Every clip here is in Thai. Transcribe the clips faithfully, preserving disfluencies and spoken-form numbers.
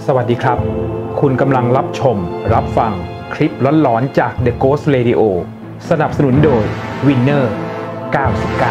สวัสดีครับคุณกำลังรับชมรับฟังคลิปหลอนๆจาก The Ghost Radio สนับสนุนโดย Winner เก้าสิบเก้า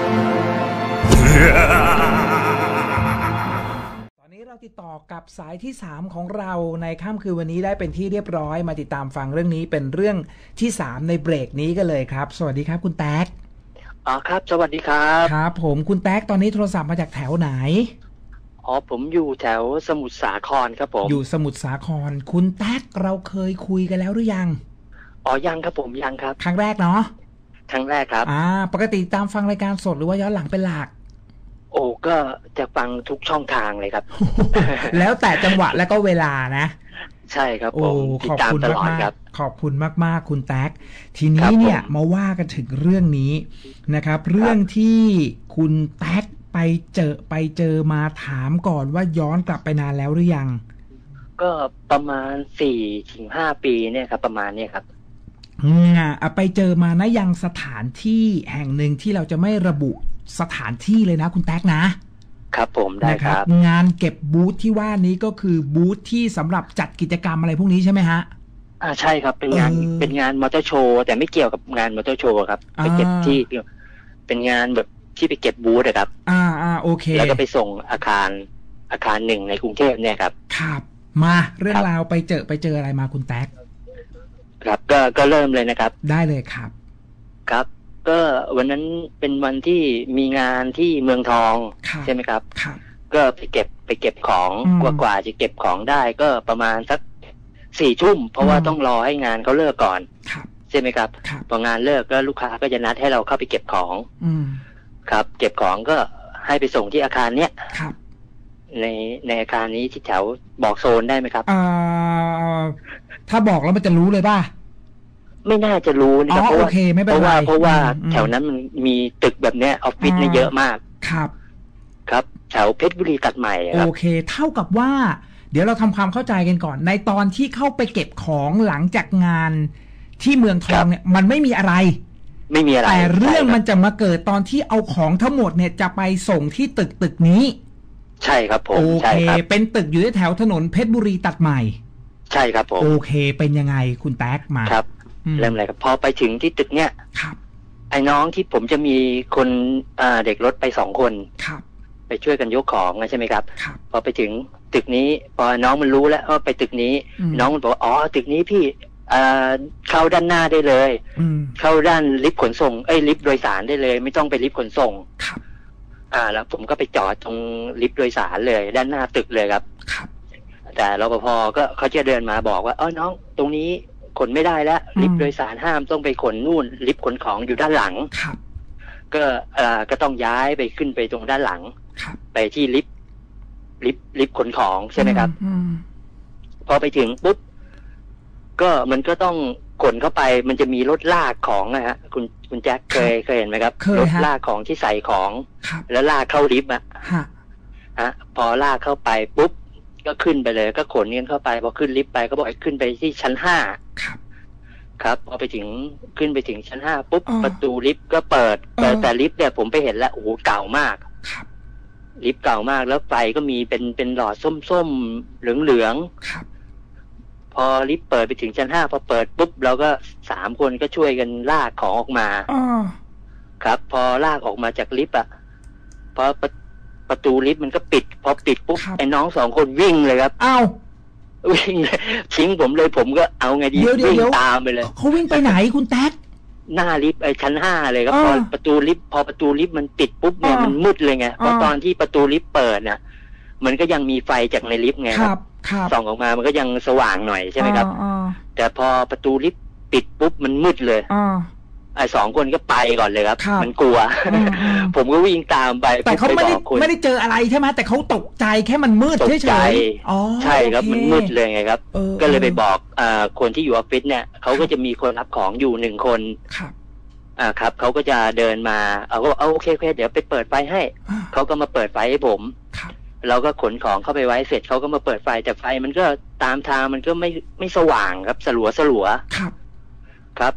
ตอนนี้เราติดต่อกับสายที่สามของเราในค่ำคืนวันนี้ได้เป็นที่เรียบร้อยมาติดตามฟังเรื่องนี้เป็นเรื่องที่สามในเบรกนี้กันเลยครับสวัสดีครับคุณแท็กอ๋อครับสวัสดีครับครับผมคุณแท็กตอนนี้โทรศัพท์มาจากแถวไหนอ๋อผมอยู่แถวสมุทรสาครครับผมอยู่สมุทรสาครคุณแท็กเราเคยคุยกันแล้วหรือยังอ๋อยังครับผมยังครับครั้งแรกเนาะครั้งแรกครับอ่าปกติตามฟังรายการสดหรือว่าย้อนหลังเป็นหลักโอ้ก็จะฟังทุกช่องทางเลยครับแล้วแต่จังหวะและก็เวลานะใช่ครับผมติดตามตลอดครับขอบคุณมากๆคุณแท็กทีนี้เนี่ยมาว่ากันถึงเรื่องนี้นะครับเรื่องที่คุณแท็กไปเจอไปเจอมาถามก่อนว่าย้อนกลับไปนานแล้วหรือยังก็ประมาณสี่ถึงห้าปีเนี่ยครับประมาณเนี่ยครับอ่าไปเจอมานะยังสถานที่แห่งหนึ่งที่เราจะไม่ระบุสถานที่เลยนะคุณแท็กนะครับผมได้ครับงานเก็บบูธที่ว่านี้ก็คือบูธที่สำหรับจัดกิจกรรมอะไรพวกนี้ใช่ไหมฮะอ่าใช่ครับเป็นงานเป็นงานมอเตอร์โชว์แต่ไม่เกี่ยวกับงานมอเตอร์โชว์ครับไปเก็บที่เป็นงานแบบที่ไปเก็บบูธนะครับอ่าอ่าโอเคแล้วก็ไปส่งอาคารอาคารหนึ่งในกรุงเทพเนี่ยครับครับมาเรื่องราวไปเจอไปเจออะไรมาคุณแท็กครับก็ก็เริ่มเลยนะครับได้เลยครับครับก็วันนั้นเป็นวันที่มีงานที่เมืองทองใช่ไหมครับครับก็ไปเก็บไปเก็บของกว่ากว่าจะเก็บของได้ก็ประมาณสักสี่ทุ่มเพราะว่าต้องรอให้งานเขาเลิกก่อนใช่ไหมครับพองานเลิกก็ลูกค้าก็จะนัดให้เราเข้าไปเก็บของครับเก็บของก็ให้ไปส่งที่อาคารเนี้ยในในอาคารนี้ที่แถวบอกโซนได้ไหมครับอ่าถ้าบอกแล้วมันจะรู้เลยป่ะไม่น่าจะรู้นะครับเพราะว่าเพราะว่าเพราะว่าแถวนั้นมันมีตึกแบบเนี้ยออฟฟิศเนี่ยเยอะมากครับครับแถวเพชรบุรีตัดใหม่ครับโอเคเท่ากับว่าเดี๋ยวเราทำความเข้าใจกันก่อนในตอนที่เข้าไปเก็บของหลังจากงานที่เมืองทองเนี่ยมันไม่มีอะไรไม่มีอะไรแต่เรื่องมันจะมาเกิดตอนที่เอาของทั้งหมดเนี่ยจะไปส่งที่ตึกตึกนี้ใช่ครับผมโอเคเป็นตึกอยู่ที่แถวถนนเพชรบุรีตัดใหม่ใช่ครับผมโอเคเป็นยังไงคุณแท็กมาครับเริ่มอะไรครับพอไปถึงที่ตึกเนี้ยครับไอ้น้องที่ผมจะมีคนอ่าเด็กรถไปสองคนครับไปช่วยกันยกของใช่ไหมครับครับพอไปถึงตึกนี้พอน้องมันรู้แล้วว่าไปตึกนี้น้องมันบอกอ๋อตึกนี้พี่อ่าเข้าด้านหน้าได้เลยเข้าด้านลิฟต์ขนส่งเอ้ยลิฟต์โดยสารได้เลยไม่ต้องไปลิฟต์ขนส่งครับอ่าแล้วผมก็ไปจอดตรงลิฟต์โดยสารเลยด้านหน้าตึกเลยครับครับแต่รปภก็เขาจะเดินมาบอกว่าเออน้องตรงนี้ขนไม่ได้แล้วลิฟต์โดยสารห้ามต้องไปขนนู่นลิฟต์ขนของอยู่ด้านหลังครับก็อ่าก็ต้องย้ายไปขึ้นไปตรงด้านหลังไปที่ลิฟต์ลิฟต์ลิฟต์ขนของใช่ไหมครับพอไปถึงปุ๊บก็มันก็ต้องขนเข้าไปมันจะมีรถลากของนะฮะคุณคุณแจ็คเคยเคยเห็นไหมครับรถลากของที่ใส่ของแล้วลากเข้าลิฟต์อ่ะฮะพอลากเข้าไปปุ๊บก็ขึ้นไปเลยก็ขนเงินเข้าไปพอขึ้นลิฟต์ไปก็บอกให้ขึ้นไปที่ชั้นห้าครับครับพอไปถึงขึ้นไปถึงชั้นห้าปุ๊บประตูลิฟต์ก็เปิดแต่แต่ลิฟต์เนี่ยผมไปเห็นแล้วโอ้โหเก่ามากลิฟต์เก่ามากแล้วไฟก็มีเป็นเป็นหลอดส้มๆเหลืองๆพอลิฟต์เปิดไปถึงชั้นห้าพอเปิดปุ๊บเราก็สามคนก็ช่วยกันลากของออกมาครับพอลากออกมาจากลิฟต์อ่ะพอประตูลิฟต์มันก็ปิดพอปิดปุ๊บไอ้น้องสองคนวิ่งเลยครับอ้าววิ่งเลยทิ้งผมเลยผมก็เอาไงดีวิ่งตามไปเลยเขาวิ่งไปไหนคุณแท็กหน้าลิฟต์ไอ้ชั้นห้าเลยครับพอประตูลิฟต์พอประตูลิฟต์มันปิดปุ๊บเนี่ยมันมืดเลยไงเพราะตอนที่ประตูลิฟต์เปิดน่ะมันก็ยังมีไฟจากในลิฟต์ไงครับส่องออกมามันก็ยังสว่างหน่อยใช่ไหมครับแต่พอประตูลิฟต์ปิดปุ๊บมันมืดเลยไอ้สองคนก็ไปก่อนเลยครับมันกลัวผมก็วิ่งตามไปแต่เขาไม่ได้ไม่ได้เจออะไรใช่ไหมแต่เขาตกใจแค่มันมืดเฉยๆอ๋อใช่ครับมันมืดเลยไงครับก็เลยไปบอกอ่าคนที่อยู่ออฟฟิศเนี่ยเขาก็จะมีคนรับของอยู่หนึ่งคนครับอ่าครับเขาก็จะเดินมาเอาก็เอาโอเคโอเคเดี๋ยวไปเปิดไฟให้เขาก็มาเปิดไฟให้ผมเราก็ขนของเข้าไปไว้เสร็จเขาก็มาเปิดไฟแต่ไฟมันก็ตามทางมันก็ไม่ไม่สว่างครับสลัวสลัวครับครับ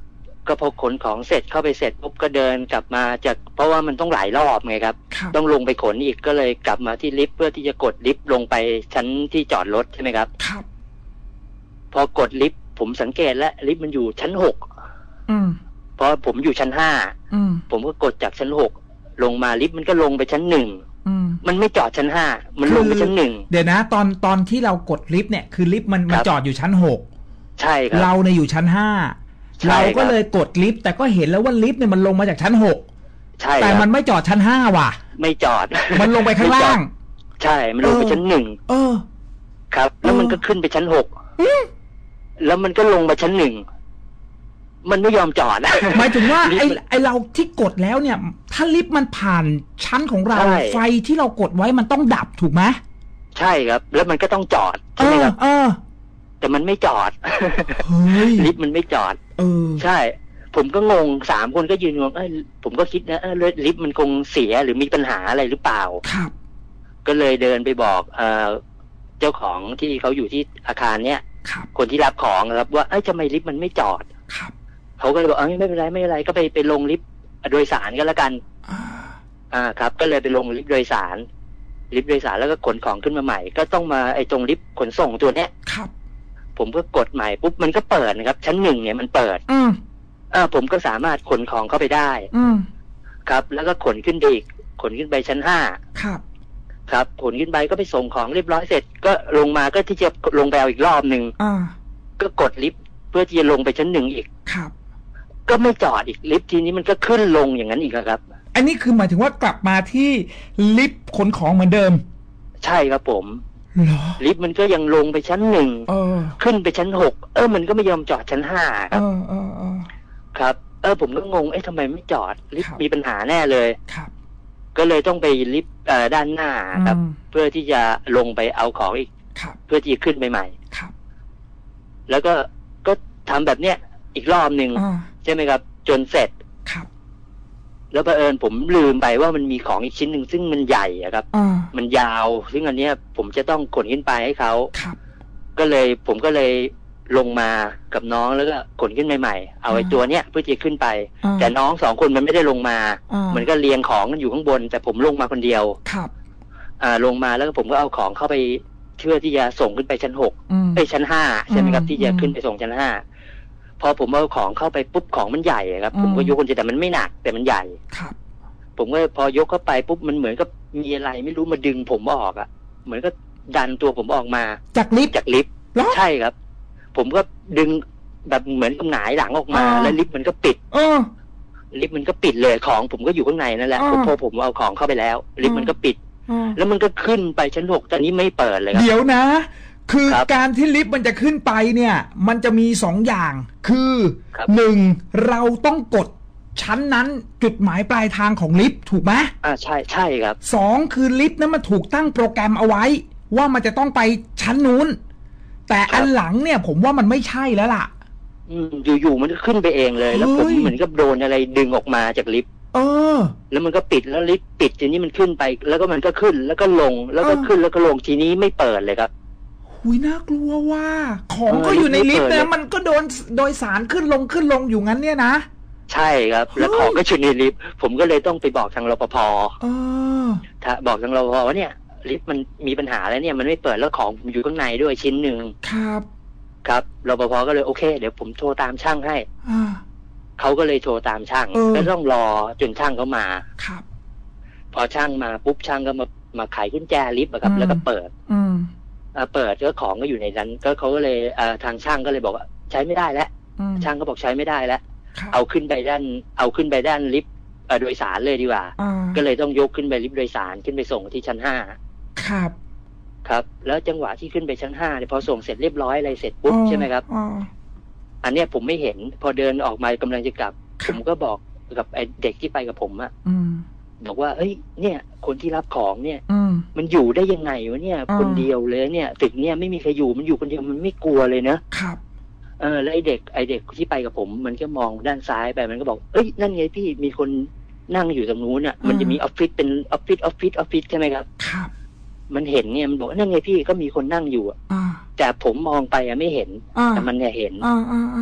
ก็พอขนของเสร็จเข้าไปเสร็จปุ๊บก็เดินกลับมาจากเพราะว่ามันต้องหลายรอบไงครับต้องลงไปขนอีกก็เลยกลับมาที่ลิฟต์เพื่อที่จะกดลิฟต์ลงไปชั้นที่จอดรถใช่ไหมครับครับพอกดลิฟต์ผมสังเกตแล้วลิฟต์มันอยู่ชั้นหกเพราะผมอยู่ชั้นห้าผมก็กดจากชั้นหกลงมาลิฟต์มันก็ลงไปชั้นหนึ่งมันไม่จอดชั้นห้ามันลงไปชั้นหนึ่งเดี๋ยวนะตอนตอนที่เรากดลิฟต์เนี่ยคือลิฟต์มันมันจอดอยู่ชั้นหกใช่ครับเราเนี่ยอยู่ชั้นห้าเราก็เลยกดลิฟต์แต่ก็เห็นแล้วว่าลิฟต์เนี่ยมันลงมาจากชั้นหกใช่แต่มันไม่จอดชั้นห้าว่ะไม่จอดมันลงไปข้างล่างใช่มันลงไปชั้นหนึ่งเออครับแล้วมันก็ขึ้นไปชั้นหกแล้วมันก็ลงมาชั้นหนึ่งมันไม่ยอมจอดหมายถึงว่าไอไอเราที่กดแล้วเนี่ยถ้าลิฟต์มันผ่านชั้นของเราไฟที่เรากดไว้มันต้องดับถูกไหมใช่ครับแล้วมันก็ต้องจอดใช่ไหมครับเออแต่มันไม่จอดลิฟต์มันไม่จอดเออใช่ผมก็งงสามคนก็ยืนงงเอ้ยผมก็คิดนะเออลิฟต์มันคงเสียหรือมีปัญหาอะไรหรือเปล่าครับก็เลยเดินไปบอกเอ่อเจ้าของที่เขาอยู่ที่อาคารเนี้ยคนที่รับของครับว่าเอ้ยทำไมลิฟต์มันไม่จอดครับเขาก็เลยบอกเอ้ยไม่เป็นไรไม่เป็นไรก็ไปไปลงลิฟต์โดยสารก็แล้วกันอ่าครับก็เลยไปลงลิฟต์โดยสารลิฟต์โดยสารแล้วก็ขนของขึ้นมาใหม่ก็ต้องมาไอ้ตรงลิฟต์ขนส่งตัวเนี้ยครับผมก็กดใหม่ปุ๊บมันก็เปิดนะครับชั้นหนึ่งเนี่ยมันเปิดอืมอ่าผมก็สามารถขนของเข้าไปได้อืมครับแล้วก็ขนขึ้นไปอีกขนขึ้นไปชั้นห้าครับครับขนขึ้นไปก็ไปส่งของเรียบร้อยเสร็จก็ลงมาก็ที่จะลงไปเอาอีกรอบหนึ่งอ่าก็กดลิฟต์เพื่อที่จะลงไปชั้นหนึ่งอีกครับก็ไม่จอดอีกลิฟต์ทีนี้มันก็ขึ้นลงอย่างนั้นอีกครับอันนี้คือหมายถึงว่ากลับมาที่ลิฟต์ขนของเหมือนเดิมใช่ครับผมลิฟต์มันก็ยังลงไปชั้นหนึ่งขึ้นไปชั้นหกเออมันก็ไม่ยอมจอดชั้นห้าครับครับเออผมก็งงเอ๊ะทำไมไม่จอดลิฟต์มีปัญหาแน่เลยครับก็เลยต้องไปลิฟต์ด้านหน้าครับเพื่อที่จะลงไปเอาของอีกเพื่อที่จะขึ้นไปใหม่ครับแล้วก็ก็ทำแบบเนี้ยอีกรอบหนึ่งใช่ไหมครับจนเสร็จครับแล้วบังเอิญผมลืมไปว่ามันมีของอีกชิ้นหนึ่งซึ่งมันใหญ่อะครับมันยาวซึ่งอันเนี้ยผมจะต้องขนขึ้นไปให้เขาก็เลยผมก็เลยลงมากับน้องแล้วก็ขนขึ้นใหม่ๆเอาไอ้ตัวเนี้ยเพื่อจะขึ้นไปแต่น้องสองคนมันไม่ได้ลงมามันก็เรียงของกันอยู่ข้างบนแต่ผมลงมาคนเดียวครับอ่าลงมาแล้วก็ผมก็เอาของเข้าไปเพื่อที่จะส่งขึ้นไปชั้นหกไปชั้นห้าใช่ไหมครับที่จะขึ้นไปส่งชั้นห้าพอผมเอาของเข้าไปปุ๊บของมันใหญ่ครับผมก็ยกคนเดียวแต่มันไม่หนักแต่มันใหญ่ครับผมก็พอยกเข้าไปปุ๊บมันเหมือนกับมีอะไรไม่รู้มาดึงผมออกอ่ะเหมือนก็ดันตัวผมออกมาจากลิฟต์จากลิฟต์ใช่ครับผมก็ดึงแบบเหมือนกับหงายหลังออกมาแล้วลิฟต์มันก็ปิดลิฟต์มันก็ปิดเลยของผมก็อยู่ข้างในนั่นแหละพอผมเอาของเข้าไปแล้วลิฟต์มันก็ปิดแล้วมันก็ขึ้นไปชั้นหกตอนนี้ไม่เปิดเลยครับเดี๋ยวนะคือการที่ลิฟต์มันจะขึ้นไปเนี่ยมันจะมีสองอย่างคือหนึ่งเราต้องกดชั้นนั้นจุดหมายปลายทางของลิฟต์ถูกไหมอ่าใช่ใช่ครับสองคือลิฟต์นั้นมันถูกตั้งโปรแกรมเอาไว้ว่ามันจะต้องไปชั้นนู้นแต่อันหลังเนี่ยผมว่ามันไม่ใช่แล้วล่ะอืมอยู่ๆมันก็ขึ้นไปเองเลยแล้วผมเหมือนกับโดนอะไรดึงออกมาจากลิฟต์เออแล้วมันก็ปิดแล้วลิฟต์ปิดทีนี้มันขึ้นไปแล้วก็มันก็ขึ้นแล้วก็ลงแล้วก็ขึ้นแล้วก็ลงทีนี้ไม่เปิดเลยครับหุยน่ากลัวว่าของก็อยู่ในลิฟต์นะมันก็โดนโดยสารขึ้นลงขึ้นลงอยู่งั้นเนี่ยนะใช่ครับแล้วของก็อยู่ในลิฟต์ผมก็เลยต้องไปบอกทางรปภอ๋อถ้าบอกทางรปภว่าเนี่ยลิฟต์มันมีปัญหาแล้วเนี่ยมันไม่เปิดแล้วของผมอยู่ข้างในด้วยชิ้นหนึ่งครับครับรปภก็เลยโอเคเดี๋ยวผมโทรตามช่างให้อ่าเขาก็เลยโทรตามช่างก็ต้องรอจนช่างเขามาครับพอช่างมาปุ๊บช่างก็มามาไขกุญแจลิฟต์ครับแล้วก็เปิดอืมเปิดก็ของก็อยู่ในนั้นก็เขาก็เลยทางช่างก็เลยบอกว่าใช้ไม่ได้แล้วช่างก็บอกใช้ไม่ได้แล้วเอาขึ้นไปด้านเอาขึ้นไปด้านลิฟต์โดยสารเลยดีกว่าก็เลยต้องยกขึ้นไปลิฟต์โดยสารขึ้นไปส่งที่ชั้นห้าครับครับแล้วจังหวะที่ขึ้นไปชั้นห้าเนี่ยพอส่งเสร็จเรียบร้อยอะไรเสร็จปุ๊บใช่ไหมครับอันเนี้ยผมไม่เห็นพอเดินออกมากำลังจะกลับผมก็บอกกับไอ้เด็กที่ไปกับผมอะบอกว่าเอ้ยเนี่ยคนที่รับของเนี่ยมันอยู่ได้ยังไงวะเนี่ยคนเดียวเลยเนี่ยตึกเนี่ยไม่มีใครอยู่มันอยู่คนเดียวมันไม่กลัวเลยนะครับเออแล้วไอ้เด็กไอ้เด็กที่ไปกับผมมันก็มองด้านซ้ายไปมันก็บอกเอ้ยนั่นไงพี่มีคนนั่งอยู่ตรงนู้นอ่ะมันจะมีออฟฟิศเป็นออฟฟิศออฟฟิศออฟฟิศใช่ไหมครับครับมันเห็นเนี่ยมันบอกนั่นไงพี่ก็มีคนนั่งอยู่อ่ะแต่ผมมองไปอะไม่เห็นแต่มันเนี่ยเห็น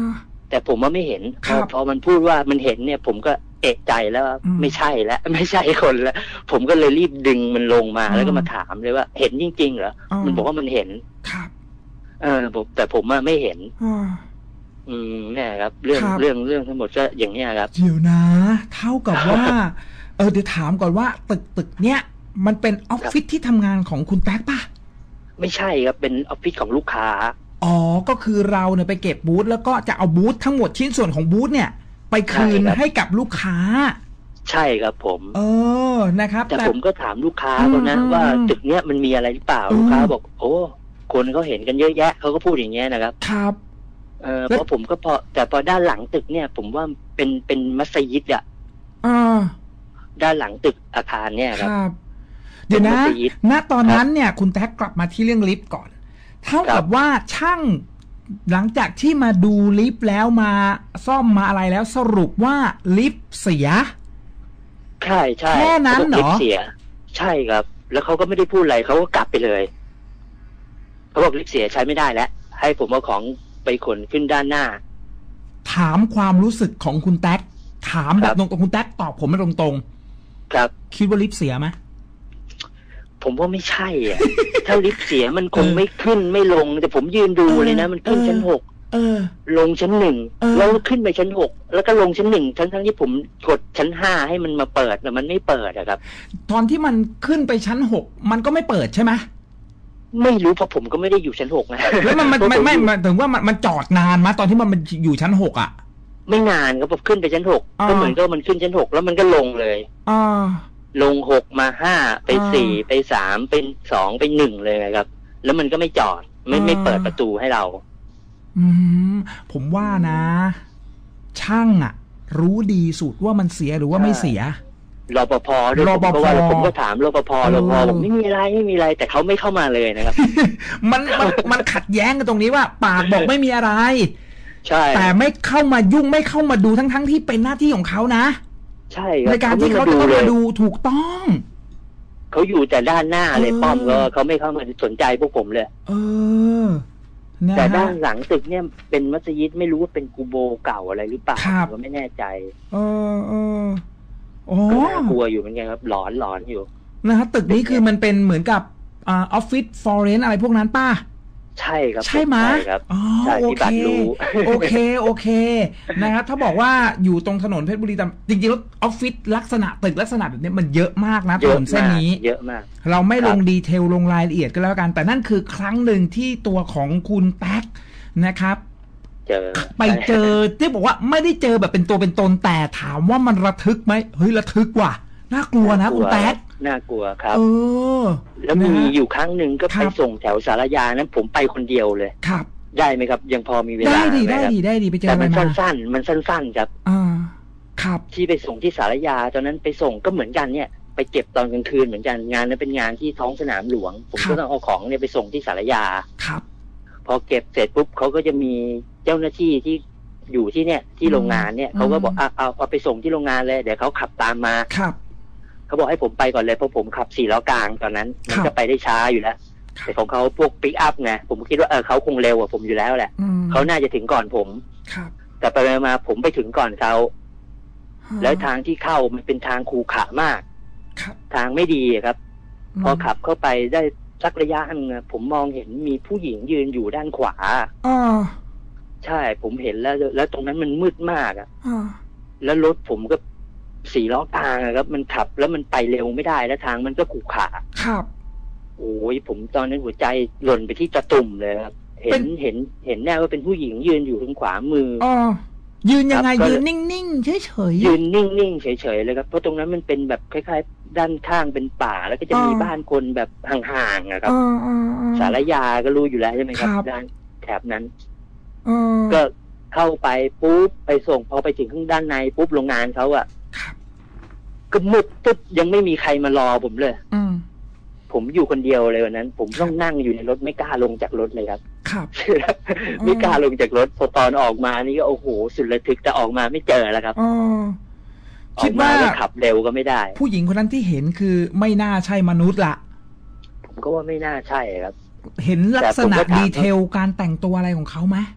แต่ผมว่าไม่เห็นพอพอมันพูดว่ามันเห็นเนี่ยผมก็เอะใจแล้วไม่ใช่แล้วไม่ใช่คนแล้วผมก็เลยรีบดึงมันลงมาแล้วก็มาถามเลยว่าเห็นจริงๆเหรอมันบอกว่ามันเห็นครับเออผมแต่ผมอะไม่เห็นอืมเนี่ยครับเรื่องเรื่องเรื่องทั้งหมดก็อย่างเนี้ยครับเดี๋ยวนะเท่ากับว่าเออเดี๋ยวถามก่อนว่าตึกตึกเนี้ยมันเป็นออฟฟิศที่ทำงานของคุณแต๊กป่ะไม่ใช่ครับเป็นออฟฟิศของลูกค้าอ๋อก็คือเราเนี่ยไปเก็บบูธแล้วก็จะเอาบูธทั้งหมดชิ้นส่วนของบูธเนี่ยไปคืนให้กับลูกค้าใช่ครับผมเออนะครับแต่ผมก็ถามลูกค้าเขานะว่าตึกเนี้ยมันมีอะไรหรือเปล่าลูกค้าบอกโอ้คนเขาเห็นกันเยอะแยะเขาก็พูดอย่างเงี้ยนะครับครับเออเพราะผมก็พอแต่พอด้านหลังตึกเนี่ยผมว่าเป็นเป็นมัสยิดอ่ะอ่าด้านหลังตึกอาคารเนี่ยครับเดี๋ยวนะณตอนนั้นเนี่ยคุณแท็กกลับมาที่เรื่องลิฟต์ก่อนเท่ากับว่าช่างหลังจากที่มาดูลิฟต์แล้วมาซ่อมมาอะไรแล้วสรุปว่าลิฟต์เสียใช่ใช่แค่นั้นเหรอเสียใช่ครับแล้วเขาก็ไม่ได้พูดอะไรเขาก็กลับไปเลยเขาบอกลิฟต์เสียใช้ไม่ได้แล้วให้ผมเอาของไปขนขึ้นด้านหน้าถามความรู้สึกของคุณแท็กถามแบบตรงๆคุณแท็กตอบผมไม่ตรงๆครับคิดว่าลิฟต์เสียไหมผมว่าไม่ใช่อ่ะ ถ้าลิฟต์เสียมันคงไม่ขึ้นไม่ลงแต่ผมยืนดูเลยนะมันขึ้นชั้นหกลงชั้นหนึ่งแล้วขึ้นไปชั้นหกแล้วก็ลงชั้นหนึ่งทั้งทั้งที่ผมกดชั้นห้าให้มันมาเปิดแต่มันไม่เปิดอะครับตอนที่มันขึ้นไปชั้นหกมันก็ไม่เปิดใช่ไหมไม่รู้เพราะผมก็ไม่ได้อยู่ชั้นหกนะแล้วมันมันไม่ไม่ถึงว่ามันมันจอดนานมั้ยตอนที่มันมันอยู่ชั้นหกอ่ะไม่นานครับผมขึ้นไปชั้นหกก็เหมือนก็มันขึ้นชั้นหกแล้วมันก็ลงเลยอ่าลงหกมาห้าไปสี่ไปสามเป็นสองไปหนึ่งเลยครับแล้วมันก็ไม่จอดไม่ไม่เปิดประตูให้เราอืมผมว่านะช่างอ่ะรู้ดีสุดว่ามันเสียหรือว่าไม่เสียรปภด้วยเพราะว่าผมก็ถามรปภรปภบอกไม่มีอะไรไม่มีอะไรแต่เขาไม่เข้ามาเลยนะครับมันมันมันขัดแย้งกันตรงนี้ว่าปากบอกไม่มีอะไรใช่แต่ไม่เข้ามายุ่งไม่เข้ามาดูทั้งทั้งที่เป็นหน้าที่ของเขานะใช่ในการที่เขาจะต้องมาดูถูกต้องเขาอยู่แต่ด้านหน้าเลยป้อมก็เขาไม่เข้ามาสนใจพวกผมเลยเออแต่ด้านหลังตึกเนี่ยเป็นมัสยิดไม่รู้ว่าเป็นกูโบเก่าอะไรหรือเปล่าก็ไม่แน่ใจเออเออโอ้ก็น่ากลัวอยู่เหมือนกันครับหลอนหลอนอยู่นะฮะตึกนี้คือมันเป็นเหมือนกับอ่าออฟฟิศฟอร์เรนอะไรพวกนั้นป้าใช่ครับใช่ไหมครับอ๋อโอเคโอเคโอเคนะครับถ้าบอกว่าอยู่ตรงถนนเพชรบุรีจริงๆแล้วออฟฟิศลักษณะตึกลักษณะแบบนี้มันเยอะมากนะถนนเส้นนี้เยอะมากเราไม่ลงดีเทลลงรายละเอียดก็แล้วกันแต่นั่นคือครั้งหนึ่งที่ตัวของคุณแท็กนะครับเจอไปเจอที่บอกว่าไม่ได้เจอแบบเป็นตัวเป็นตนแต่ถามว่ามันระทึกไหมเฮ้ยระทึกว่ะน่ากลัวนะคุณแท็กน่ากลัวครับเออแล้วมีอยู่ครั้งหนึ่งก็ไปส่งแถวสารยานั้นผมไปคนเดียวเลยครับได้ไหมครับยังพอมีเวลาได้ดีได้ดีได้ดีไปเจอแต่มันสั้นๆมันสั้นๆครับอ่าครับที่ไปส่งที่สารยาตอนนั้นไปส่งก็เหมือนกันเนี่ยไปเก็บตอนกลางคืนเหมือนกันงานนั้นเป็นงานที่ท้องสนามหลวงผมก็ต้องเอาของเนี่ยไปส่งที่สารยาครับพอเก็บเสร็จปุ๊บเขาก็จะมีเจ้าหน้าที่ที่อยู่ที่เนี่ยที่โรงงานเนี่ยเขาก็บอกเอาเอาเอาไปส่งที่โรงงานเลยเดี๋ยวเขาขับตามมาครับเขาบอกให้ผมไปก่อนเลยเพราะผมขับสี่ล้อกลางตอนนั้นมันจะไปได้ช้าอยู่แล้วแต่ของเขาพวกปิกอัพไงผมคิดว่าเออเขาคงเร็วกว่าผมอยู่แล้วแหละเขาน่าจะถึงก่อนผมแต่ไปมาผมไปถึงก่อนเขาแล้วทางที่เข้ามันเป็นทางขรุขระมากทางไม่ดีครับพอขับเข้าไปได้สักระยะนึงผมมองเห็นมีผู้หญิงยืนอยู่ด้านขวาใช่ผมเห็นแล้วแล้วตรงนั้นมันมืดมากอ่ะแล้วรถผมก็สี่ล้อกลางครับมันขับแล้วมันไปเร็วไม่ได้แล้วทางมันก็ขรุขระครับโอ้ยผมตอนนั้นหัวใจหล่นไปที่ตะตุ่มเลยครับเห็นเห็นเห็นแน่ว่าเป็นผู้หญิงยืนอยู่ทางขวามืออ๋อยืนยังไงยืนนิ่งๆเฉยๆยืนนิ่งๆเฉยๆเลยครับเพราะตรงนั้นมันเป็นแบบคล้ายๆด้านข้างเป็นป่าแล้วก็จะมีบ้านคนแบบห่างๆนะครับสารยาก็รู้อยู่แล้วใช่ไหมครับด้านแถบนั้นก็เข้าไปปุ๊บไปส่งพอไปถึงข้างด้านในปุ๊บโรงงานเขาอะก็มืดตึ๊บยังไม่มีใครมารอผมเลยผมอยู่คนเดียวเลยวันนั้นผมต้องนั่งอยู่ในรถไม่กล้าลงจากรถเลยครับครับไม่กล้าลงจากรถพอตอนออกมานี่ก็โอ้โหสุดระทึกแต่ออกมาไม่เจอแล้วครับคิดว่าขับเร็วก็ไม่ได้ผู้หญิงคนนั้นที่เห็นคือไม่น่าใช่มนุษย์ละผมก็ว่าไม่น่าใช่ครับเห็นลักษณะดีเทลการแต่งตัวอะไรของเขาไหม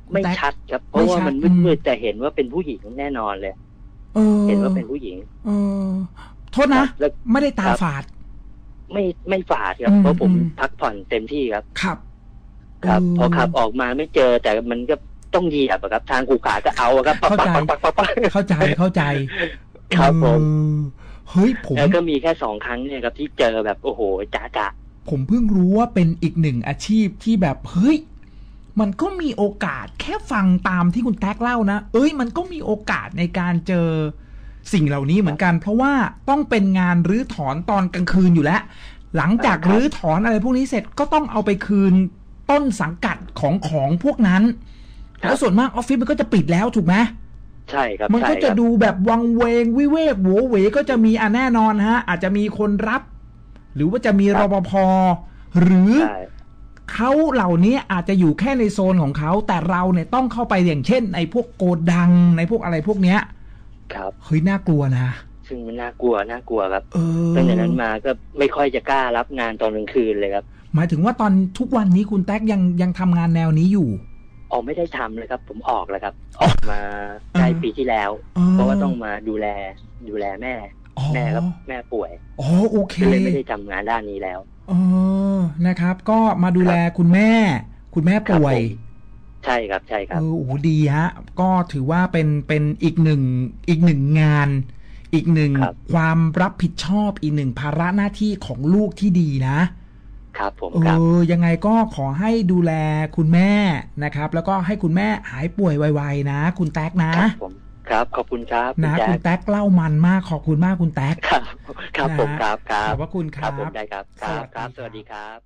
ไม่ชัดครับเพราะว่ามันมืดๆแต่เห็นว่าเป็นผู้หญิงแน่นอนเลยเห็นว่าเป็นผู้หญิงเออโทษนะไม่ได้ตาฝาดไม่ไม่ฝาดครับเพราะผมพักผ่อนเต็มที่ครับครับครับพอขับออกมาไม่เจอแต่มันก็ต้องเหยียบครับทางกูขาก็เอาครับเข้าใจเข้าใจเข้าใจครับผมเฮ้ยผมแล้วก็มีแค่สองครั้งเนี่ยครับที่เจอแบบโอ้โหจ๋าจ๋าผมเพิ่งรู้ว่าเป็นอีกหนึ่งอาชีพที่แบบเฮ้ยมันก็มีโอกาสแค่ฟังตามที่คุณแท็กเล่านะเอ้ยมันก็มีโอกาสในการเจอสิ่งเหล่านี้เหมือนกันเพราะว่าต้องเป็นงานรื้อถอนตอนกลางคืนอยู่แล้วหลังจากรื้อถอนอะไรพวกนี้เสร็จก็ต้องเอาไปคืนต้นสังกัดของของพวกนั้นแล้วส่วนมากออฟฟิศมันก็จะปิดแล้วถูกไหมใช่ครับมันก็จะดูแบบวังเวงวิเวกโหวเหวก็จะมีอ่ะแน่นอนฮะอาจจะมีคนรับหรือว่าจะมีรปภหรือเขาเหล่านี้อาจจะอยู่แค่ในโซนของเขาแต่เราเนี่ยต้องเข้าไปอย่างเช่นในพวกโกดังในพวกอะไรพวกเนี้ยครับเฮ้ยน่ากลัวนะซึ่งมันน่ากลัวน่ากลัวครับตั้งแต่นั้นมาก็ไม่ค่อยจะกล้ารับงานตอนกลางคืนเลยครับหมายถึงว่าตอนทุกวันนี้คุณแท็กยังยังทำงานแนวนี้อยู่อ๋อไม่ได้ทำเลยครับผมออกแล้วครับออกมาได้ปีที่แล้วเพราะว่าต้องมาดูแลดูแลแม่แม่ครับแม่ป่วยอ๋อโอเคเลยไม่ได้ทำงานด้านนี้แล้วอ๋อนะครับก็มาดูแลคุณแม่คุณแม่ป่วยใช่ครับใช่ครับเออโอ้ดีฮะก็ถือว่าเป็นเป็นอีกหนึ่งอีกหนึ่งงานอีกหนึ่งความรับผิดชอบอีกหนึ่งภาระหน้าที่ของลูกที่ดีนะครับผมเออยังไงก็ขอให้ดูแลคุณแม่นะครับแล้วก็ให้คุณแม่หายป่วยไวๆนะคุณแท็กนะครับผมครับขอบคุณครับนะคุณแท็กเล่ามันมากขอบคุณมากคุณแท็กครับครับผมครับครับขอบพระคุณครับผมได้ครับครับครับสวัสดีครับ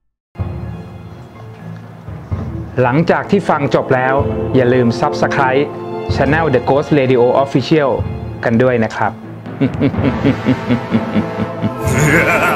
หลังจากที่ฟังจบแล้วอย่าลืม Subscribe Channel The Ghost Radio Official กันด้วยนะครับ